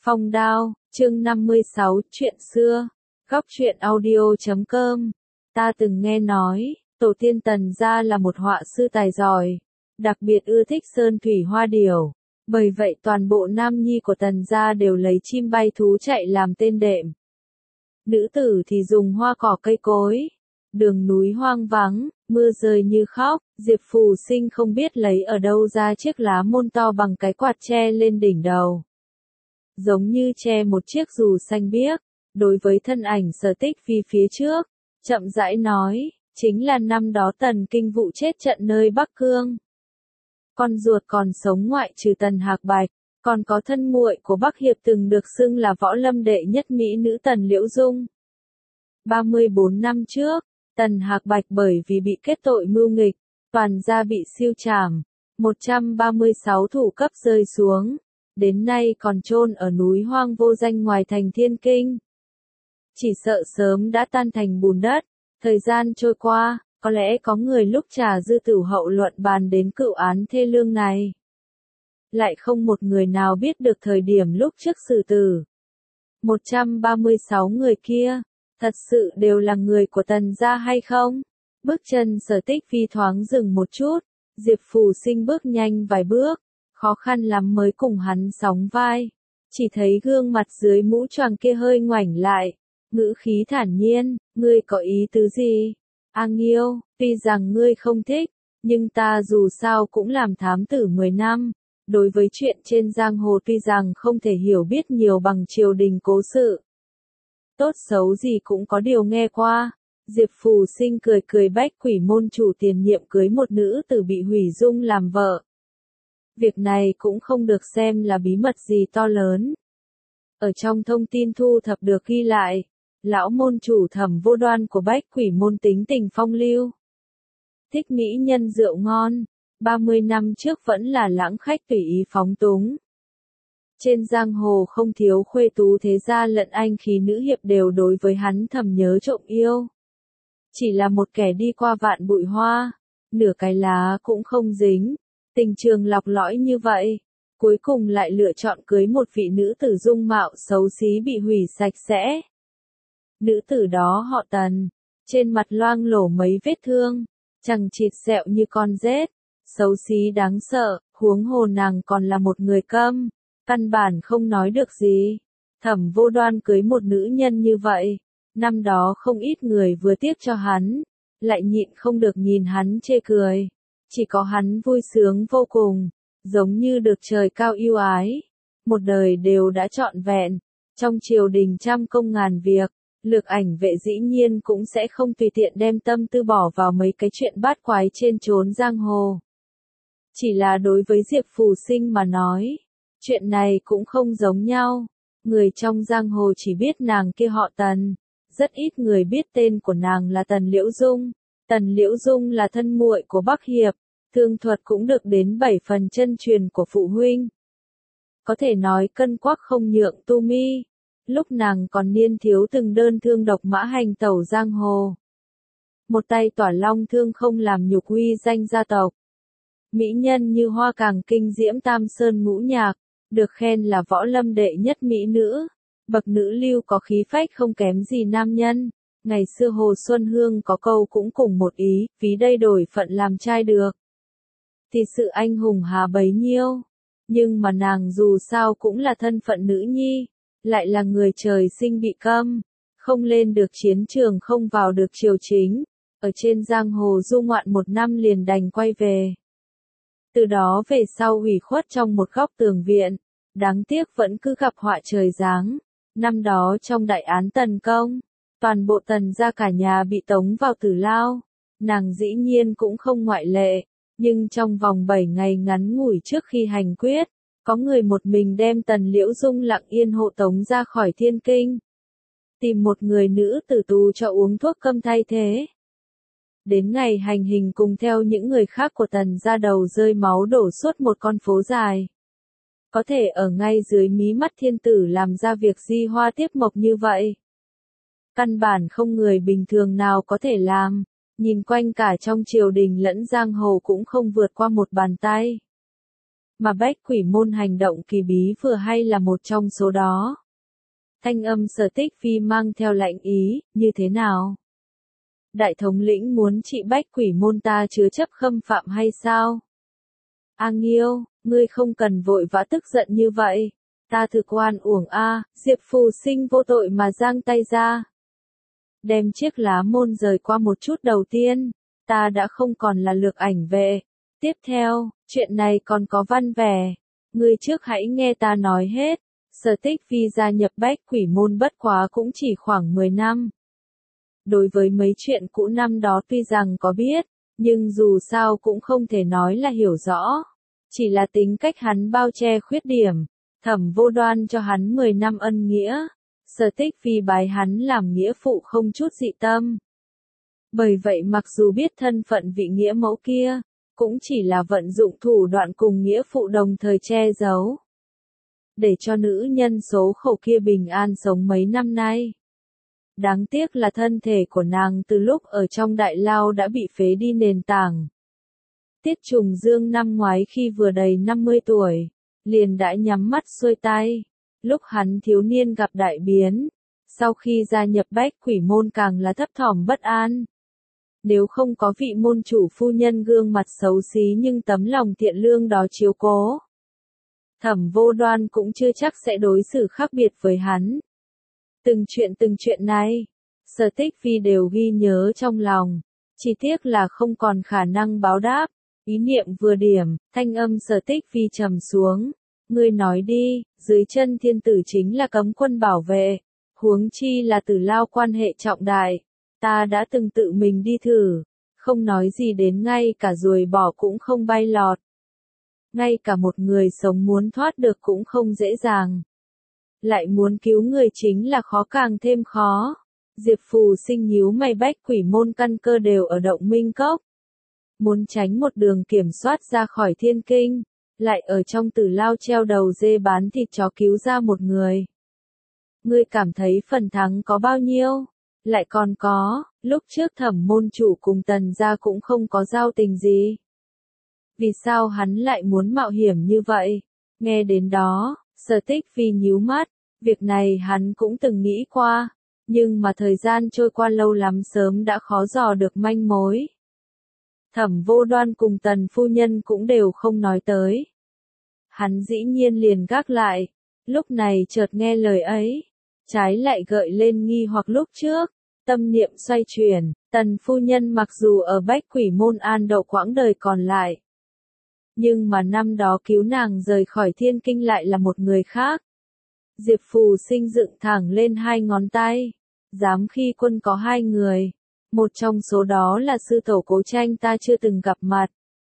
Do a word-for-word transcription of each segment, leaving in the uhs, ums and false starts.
Phong Đao, chương năm mươi sáu, chuyện xưa. Góc truyện audio chấm com. Ta từng nghe nói, tổ tiên Tần gia là một họa sư tài giỏi, đặc biệt ưa thích sơn thủy hoa điểu. Bởi vậy toàn bộ nam nhi của Tần gia đều lấy chim bay thú chạy làm tên đệm. Nữ tử thì dùng hoa cỏ cây cối. Đường núi hoang vắng, mưa rơi như khóc, Diệp Phù Sinh không biết lấy ở đâu ra chiếc lá môn to bằng cái quạt che lên đỉnh đầu. Giống như che một chiếc dù xanh biếc, đối với thân ảnh Sở Tích Phi phía trước, chậm rãi nói, chính là năm đó Tần Kinh Vụ chết trận nơi Bắc Cương. Con ruột còn sống ngoại trừ Tần Hạc Bạch, còn có thân muội của Bắc Hiệp từng được xưng là võ lâm đệ nhất mỹ nữ Tần Liễu Dung. ba mươi bốn năm trước, Tần Hạc Bạch bởi vì bị kết tội mưu nghịch, toàn gia bị siêu trảm, một trăm ba mươi sáu thủ cấp rơi xuống, đến nay còn chôn ở núi hoang vô danh ngoài thành Thiên Kinh. Chỉ sợ sớm đã tan thành bùn đất, thời gian trôi qua, có lẽ có người lúc trà dư tử hậu luận bàn đến cựu án thê lương này. Lại không một người nào biết được thời điểm lúc trước xử tử. một trăm ba mươi sáu người kia, thật sự đều là người của Tần gia hay không? Bước chân Sở Tích Phi thoáng dừng một chút, Diệp Phù Sinh bước nhanh vài bước, khó khăn lắm mới cùng hắn sóng vai. Chỉ thấy gương mặt dưới mũ choàng kia hơi ngoảnh lại, ngữ khí thản nhiên, ngươi có ý tứ gì? A Nghiêu, tuy rằng ngươi không thích, nhưng ta dù sao cũng làm thám tử mười năm. Đối với chuyện trên giang hồ tuy rằng không thể hiểu biết nhiều bằng triều đình cố sự. Tốt xấu gì cũng có điều nghe qua. Diệp Phù Sinh cười cười Bách Quỷ môn chủ tiền nhiệm cưới một nữ tử bị hủy dung làm vợ. Việc này cũng không được xem là bí mật gì to lớn. Ở trong thông tin thu thập được ghi lại, lão môn chủ Thẩm Vô Đoan của Bách Quỷ môn tính tình phong lưu. Thích mỹ nhân rượu ngon, ba mươi năm trước vẫn là lãng khách tùy ý phóng túng. Trên giang hồ không thiếu khuê tú thế gia lẫn anh khí nữ hiệp đều đối với hắn thầm nhớ trộm yêu. Chỉ là một kẻ đi qua vạn bụi hoa, nửa cái lá cũng không dính, tình trường lọc lõi như vậy, cuối cùng lại lựa chọn cưới một vị nữ tử dung mạo xấu xí bị hủy sạch sẽ. Nữ tử đó họ Tần, trên mặt loang lổ mấy vết thương, chằng chịt sẹo như con rết, xấu xí đáng sợ, huống hồ nàng còn là một người câm, căn bản không nói được gì. Thẩm Vô Đoan cưới một nữ nhân như vậy, năm đó không ít người vừa tiếc cho hắn, lại nhịn không được nhìn hắn chê cười. Chỉ có hắn vui sướng vô cùng, giống như được trời cao yêu ái, một đời đều đã trọn vẹn. Trong triều đình trăm công ngàn việc, Lược Ảnh Vệ dĩ nhiên cũng sẽ không tùy tiện đem tâm tư bỏ vào mấy cái chuyện bát quái trên chốn giang hồ. Chỉ là đối với Diệp Phù Sinh mà nói, chuyện này cũng không giống nhau. Người trong giang hồ chỉ biết nàng kia họ Tần, rất ít người biết tên của nàng là Tần Liễu Dung. Tần Liễu Dung là thân muội của Bắc Hiệp, thương thuật cũng được đến bảy phần chân truyền của phụ huynh. Có thể nói cân quắc không nhượng tu mi, lúc nàng còn niên thiếu từng đơn thương độc mã hành tẩu giang hồ. Một tay tỏa long thương không làm nhục uy danh gia tộc. Mỹ nhân như hoa càng kinh diễm tam sơn ngũ nhạc, được khen là võ lâm đệ nhất mỹ nữ, bậc nữ lưu có khí phách không kém gì nam nhân. Ngày xưa Hồ Xuân Hương có câu cũng cùng một ý, phí đây đổi phận làm trai được. Thì sự anh hùng hà bấy nhiêu, nhưng mà nàng dù sao cũng là thân phận nữ nhi, lại là người trời sinh bị câm, không lên được chiến trường không vào được triều chính, ở trên giang hồ du ngoạn một năm liền đành quay về. Từ đó về sau hủy khuất trong một góc tường viện, đáng tiếc vẫn cứ gặp họa trời giáng. Năm đó trong đại án Tần Công, toàn bộ Tần gia cả nhà bị tống vào tử lao, nàng dĩ nhiên cũng không ngoại lệ, nhưng trong vòng bảy ngày ngắn ngủi trước khi hành quyết, có người một mình đem Tần Liễu Dung lặng yên hộ tống ra khỏi Thiên Kinh. Tìm một người nữ tử tù cho uống thuốc câm thay thế. Đến ngày hành hình cùng theo những người khác của Tần gia đầu rơi máu đổ suốt một con phố dài. Có thể ở ngay dưới mí mắt thiên tử làm ra việc di hoa tiếp mộc như vậy. Căn bản không người bình thường nào có thể làm, nhìn quanh cả trong triều đình lẫn giang hồ cũng không vượt qua một bàn tay. mà bách quỷ môn hành động kỳ bí vừa hay là một trong số đó. Thanh âm Sở Tích Phi mang theo lạnh ý, như thế nào? Đại thống lĩnh muốn trị bách quỷ môn ta chứa chấp khâm phạm hay sao? A Nghiêu, ngươi không cần vội vã tức giận như vậy. Ta thực oan uổng a, Diệp Phù Sinh vô tội mà giang tay ra. Đem chiếc lá môn rời qua một chút đầu tiên, ta đã không còn là lược ảnh vệ. Tiếp theo, chuyện này còn có văn vẻ. Ngươi trước hãy nghe ta nói hết. Sở Tích Phi gia nhập bách quỷ môn bất quá cũng chỉ khoảng mười năm. Đối với mấy chuyện cũ năm đó tuy rằng có biết, nhưng dù sao cũng không thể nói là hiểu rõ. Chỉ là tính cách hắn bao che khuyết điểm, Thẩm Vô Đoan cho hắn mười năm ân nghĩa. Sở Tích Phi bái hắn làm nghĩa phụ không chút dị tâm. Bởi vậy mặc dù biết thân phận vị nghĩa mẫu kia, cũng chỉ là vận dụng thủ đoạn cùng nghĩa phụ đồng thời che giấu. Để cho nữ nhân số khổ kia bình an sống mấy năm nay. Đáng tiếc là thân thể của nàng từ lúc ở trong đại lao đã bị phế đi nền tảng. Tiết Trùng Dương năm ngoái khi vừa đầy năm mươi tuổi, liền đã nhắm mắt xuôi tay. Lúc hắn thiếu niên gặp đại biến, sau khi gia nhập bách quỷ môn càng là thấp thỏm bất an. Nếu không có vị môn chủ phu nhân gương mặt xấu xí nhưng tấm lòng thiện lương đó chiếu cố, Thẩm Vô Đoan cũng chưa chắc sẽ đối xử khác biệt với hắn. Từng chuyện từng chuyện này, Sở Tích Phi đều ghi nhớ trong lòng, chỉ tiếc là không còn khả năng báo đáp. Ý niệm vừa điểm, thanh âm Sở Tích Phi trầm xuống. Ngươi nói đi, dưới chân thiên tử chính là cấm quân bảo vệ, huống chi là Tử Lao quan hệ trọng đại. Ta đã từng tự mình đi thử, không nói gì đến ngay cả ruồi bò cũng không bay lọt. Ngay cả một người sống muốn thoát được cũng không dễ dàng. Lại muốn cứu người chính là khó càng thêm khó. Diệp Phù Sinh nhíu mày, bách quỷ môn căn cơ đều ở Động Minh Cốc. Muốn tránh một đường kiểm soát ra khỏi thiên kinh, lại ở trong Tử Lao treo đầu dê bán thịt chó cứu ra một người. Ngươi cảm thấy phần thắng có bao nhiêu? Lại còn có, lúc trước Thẩm môn chủ cùng Tần gia cũng không có giao tình gì. Vì sao hắn lại muốn mạo hiểm như vậy? Nghe đến đó, Sở Tích Phi nhíu mắt, việc này hắn cũng từng nghĩ qua, nhưng mà thời gian trôi qua lâu lắm sớm đã khó dò được manh mối. Thẩm Vô Đoan cùng Tần phu nhân cũng đều không nói tới. Hắn dĩ nhiên liền gác lại, lúc này chợt nghe lời ấy, trái lại gợi lên nghi hoặc lúc trước, tâm niệm xoay chuyển, Tần phu nhân mặc dù ở bách quỷ môn an đậu quãng đời còn lại, nhưng mà năm đó cứu nàng rời khỏi thiên kinh lại là một người khác. Diệp Phù Sinh dựng thẳng lên hai ngón tay, dám khi quân có hai người, một trong số đó là sư tổ Cố Tranh ta chưa từng gặp mặt.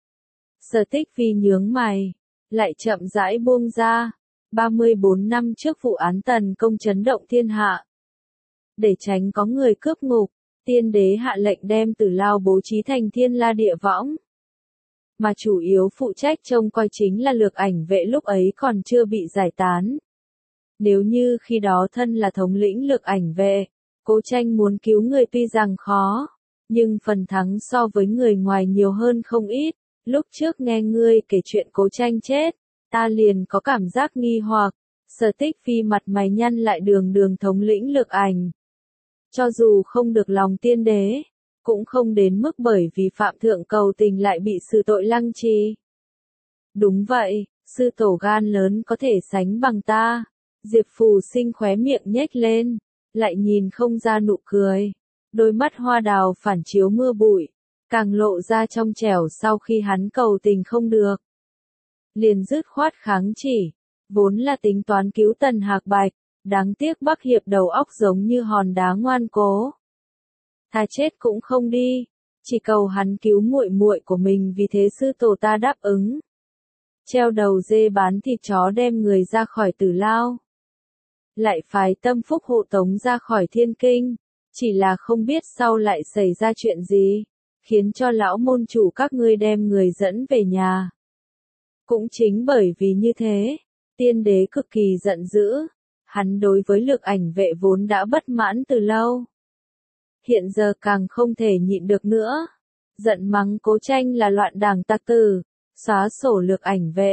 Sở Tích Phi nhướng mày, lại chậm rãi buông ra, ba mươi bốn năm trước vụ án tần công chấn động thiên hạ. Để tránh có người cướp ngục, tiên đế hạ lệnh đem Tử Lao bố trí thành thiên la địa võng. Mà chủ yếu phụ trách trông coi chính là lược ảnh vệ lúc ấy còn chưa bị giải tán. Nếu như khi đó thân là thống lĩnh lược ảnh vệ, Cố Tranh muốn cứu người tuy rằng khó, nhưng phần thắng so với người ngoài nhiều hơn không ít. Lúc trước nghe ngươi kể chuyện Cố Tranh chết, ta liền có cảm giác nghi hoặc. Sở Tích Phi mặt mày nhăn lại, đường đường thống lĩnh lược ảnh. Cho dù không được lòng tiên đế, cũng không đến mức bởi vì phạm thượng cầu tình lại bị xử tội lăng trì. Đúng vậy, sư tổ gan lớn có thể sánh bằng ta. Diệp Phù Sinh khóe miệng nhếch lên, lại nhìn không ra nụ cười. Đôi mắt hoa đào phản chiếu mưa bụi, càng lộ ra trong trẻo sau khi hắn cầu tình không được. Liền dứt khoát kháng chỉ, vốn là tính toán cứu Tần Hạc Bạch, đáng tiếc Bắc Hiệp đầu óc giống như hòn đá ngoan cố. Thà chết cũng không đi, chỉ cầu hắn cứu muội muội của mình, vì thế sư tổ ta đáp ứng. Treo đầu dê bán thịt chó đem người ra khỏi Tử Lao. Lại phái Tâm Phúc hộ tống ra khỏi thiên kinh, chỉ là không biết sau lại xảy ra chuyện gì, khiến cho lão môn chủ các ngươi đem người dẫn về nhà. Cũng chính bởi vì như thế, tiên đế cực kỳ giận dữ, hắn đối với lược ảnh vệ vốn đã bất mãn từ lâu. Hiện giờ càng không thể nhịn được nữa, giận mắng Cố Tranh là loạn đảng tặc tử, xóa sổ lược ảnh vệ,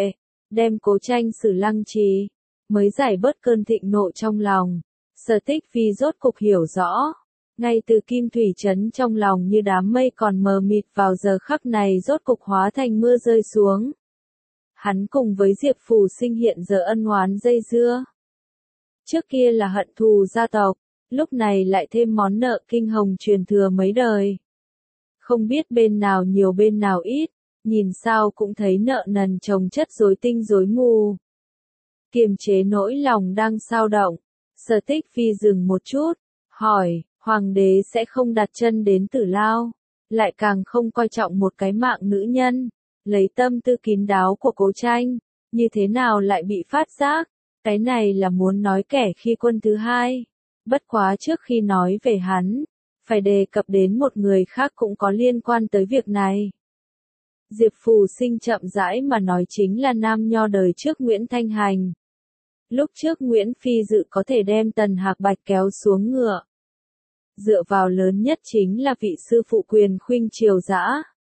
đem Cố Tranh xử lăng trì, mới giải bớt cơn thịnh nộ trong lòng. Sở Tích Phi rốt cục hiểu rõ, ngay từ kim thủy trấn trong lòng như đám mây còn mờ mịt vào giờ khắc này rốt cục hóa thành mưa rơi xuống. Hắn cùng với Diệp Phù Sinh hiện giờ ân oán dây dưa. Trước kia là hận thù gia tộc, lúc này lại thêm món nợ kinh hồng truyền thừa mấy đời. Không biết bên nào nhiều bên nào ít, nhìn sao cũng thấy nợ nần chồng chất rối tinh rối mù. Kiềm chế nỗi lòng đang xao động, Sở Tích Phi dừng một chút, hỏi, hoàng đế sẽ không đặt chân đến Tử Lao, lại càng không coi trọng một cái mạng nữ nhân, lấy tâm tư kín đáo của Cố Tranh, như thế nào lại bị phát giác, cái này là muốn nói kẻ khi quân thứ hai. Bất quá trước khi nói về hắn, phải đề cập đến một người khác cũng có liên quan tới việc này. Diệp Phù Sinh chậm rãi mà nói chính là nam nho đời trước Nguyễn Thanh Hành. Lúc trước Nguyễn Phi dự có thể đem Tần Hạc Bạch kéo xuống ngựa. Dựa vào lớn nhất chính là vị sư phụ quyền khuynh triều dã.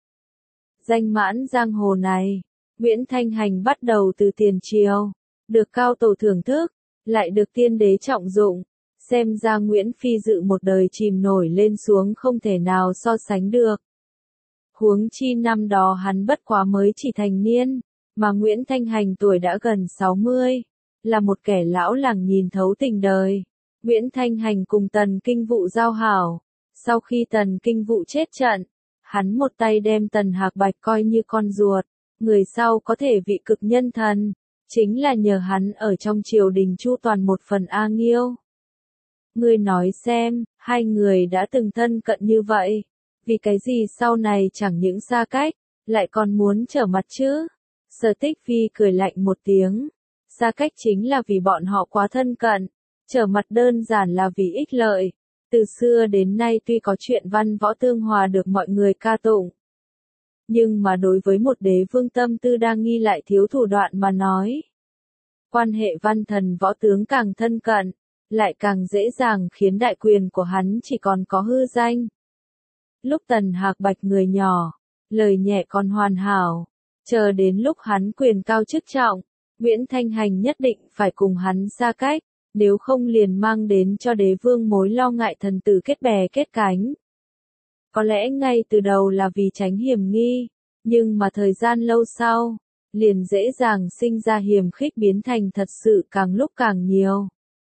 Danh mãn giang hồ này, Nguyễn Thanh Hành bắt đầu từ tiền triều, được cao tổ thưởng thức, lại được tiên đế trọng dụng. Xem ra Nguyễn Phi dự một đời chìm nổi lên xuống không thể nào so sánh được. Huống chi năm đó hắn bất quá mới chỉ thành niên, mà Nguyễn Thanh Hành tuổi đã gần sáu mươi, là một kẻ lão làng nhìn thấu tình đời. Nguyễn Thanh Hành cùng Tần Kinh Vụ giao hảo, sau khi Tần Kinh Vụ chết trận, hắn một tay đem Tần Hạc Bạch coi như con ruột, người sau có thể vị cực nhân thần, chính là nhờ hắn ở trong triều đình chu toàn một phần A Nghiêu. Ngươi nói xem, hai người đã từng thân cận như vậy, vì cái gì sau này chẳng những xa cách, lại còn muốn trở mặt chứ? Sở Tích Phi cười lạnh một tiếng, xa cách chính là vì bọn họ quá thân cận, trở mặt đơn giản là vì ích lợi. Từ xưa đến nay tuy có chuyện văn võ tương hòa được mọi người ca tụng, nhưng mà đối với một đế vương tâm tư đa nghi lại thiếu thủ đoạn mà nói, quan hệ văn thần võ tướng càng thân cận, lại càng dễ dàng khiến đại quyền của hắn chỉ còn có hư danh. Lúc Tần Hạc Bạch người nhỏ, lời nhẹ còn hoàn hảo, chờ đến lúc hắn quyền cao chức trọng, Nguyễn Thanh Hành nhất định phải cùng hắn xa cách, nếu không liền mang đến cho đế vương mối lo ngại thần tử kết bè kết cánh. Có lẽ ngay từ đầu là vì tránh hiểm nghi, nhưng mà thời gian lâu sau, liền dễ dàng sinh ra hiềm khích biến thành thật sự càng lúc càng nhiều.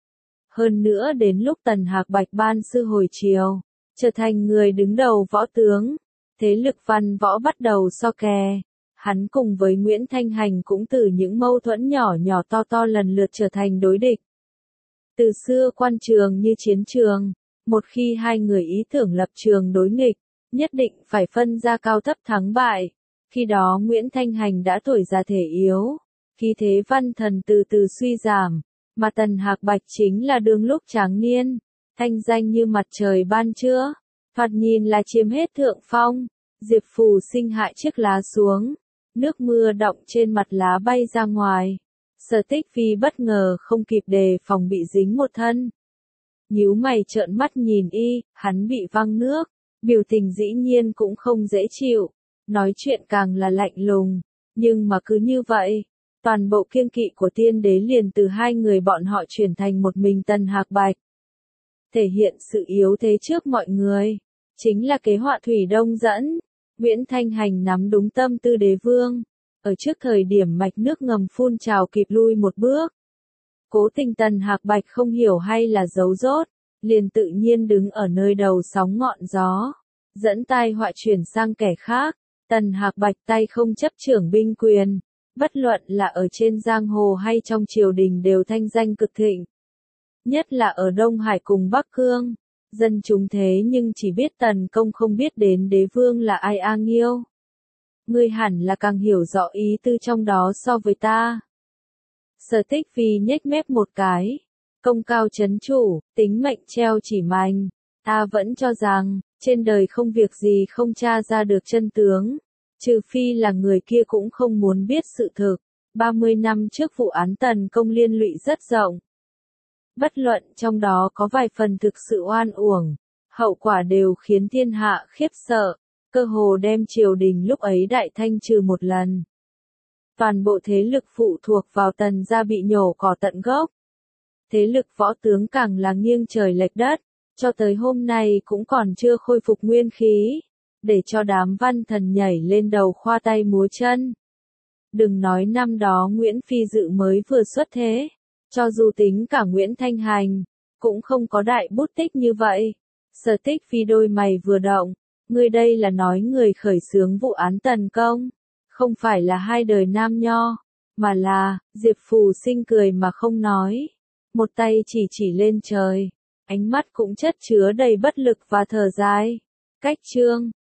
Hơn nữa đến lúc Tần Hạc Bạch ban sư hồi triều, trở thành người đứng đầu võ tướng, thế lực văn võ bắt đầu so kè, hắn cùng với Nguyễn Thanh Hành cũng từ những mâu thuẫn nhỏ nhỏ to to lần lượt trở thành đối địch. Từ xưa quan trường như chiến trường, một khi hai người ý tưởng lập trường đối nghịch, nhất định phải phân ra cao thấp thắng bại. Khi đó Nguyễn Thanh Hành đã tuổi già thể yếu, khí thế văn thần từ từ suy giảm, mà Tần Hạc Bạch chính là đương lúc tráng niên, thanh danh như mặt trời ban trưa, thoạt nhìn là chiếm hết thượng phong. Diệp Phù Sinh hại chiếc lá xuống, nước mưa đọng trên mặt lá bay ra ngoài. Sở Tích Phi bất ngờ không kịp đề phòng bị dính một thân. Nhíu mày trợn mắt nhìn y, hắn bị văng nước, biểu tình dĩ nhiên cũng không dễ chịu, nói chuyện càng là lạnh lùng, nhưng mà cứ như vậy, toàn bộ kiêng kỵ của tiên đế liền từ hai người bọn họ chuyển thành một mình Tần Hạc Bạch. Thể hiện sự yếu thế trước mọi người, chính là kế họa Thủy Đông dẫn. Nguyễn Thanh Hành nắm đúng tâm tư đế vương, ở trước thời điểm mạch nước ngầm phun trào kịp lui một bước. Cố tình Tần Hạc Bạch không hiểu hay là giấu rốt, liền tự nhiên đứng ở nơi đầu sóng ngọn gió, dẫn tai họa chuyển sang kẻ khác. Tần Hạc Bạch tay không chấp trưởng binh quyền, bất luận là ở trên giang hồ hay trong triều đình đều thanh danh cực thịnh. Nhất là ở Đông Hải cùng Bắc Cương, dân chúng thế nhưng chỉ biết Tần Công không biết đến đế vương là ai. A Nghiêu, ngươi hẳn là càng hiểu rõ ý tư trong đó so với ta. Sở Tích Phi nhếch mép một cái, công cao chấn chủ, tính mệnh treo chỉ mành, ta vẫn cho rằng, trên đời không việc gì không tra ra được chân tướng, trừ phi là người kia cũng không muốn biết sự thực. ba mươi năm trước vụ án Tần Công liên lụy rất rộng. Bất luận trong đó có vài phần thực sự oan uổng, hậu quả đều khiến thiên hạ khiếp sợ, cơ hồ đem triều đình lúc ấy đại thanh trừ một lần. Toàn bộ thế lực phụ thuộc vào Tần gia bị nhổ cỏ tận gốc. Thế lực võ tướng càng là nghiêng trời lệch đất, cho tới hôm nay cũng còn chưa khôi phục nguyên khí, để cho đám văn thần nhảy lên đầu khoa tay múa chân. Đừng nói năm đó Nguyễn Phi Dự mới vừa xuất thế, cho dù tính cả Nguyễn Thanh Hành, cũng không có đại bút tích như vậy. Sở Tích Phi đôi mày vừa động, ngươi đây là nói người khởi xướng vụ án tần công, không phải là hai đời nam nho, mà là, Diệp Phù Sinh cười mà không nói, một tay chỉ chỉ lên trời, ánh mắt cũng chất chứa đầy bất lực và thở dài. Cách chương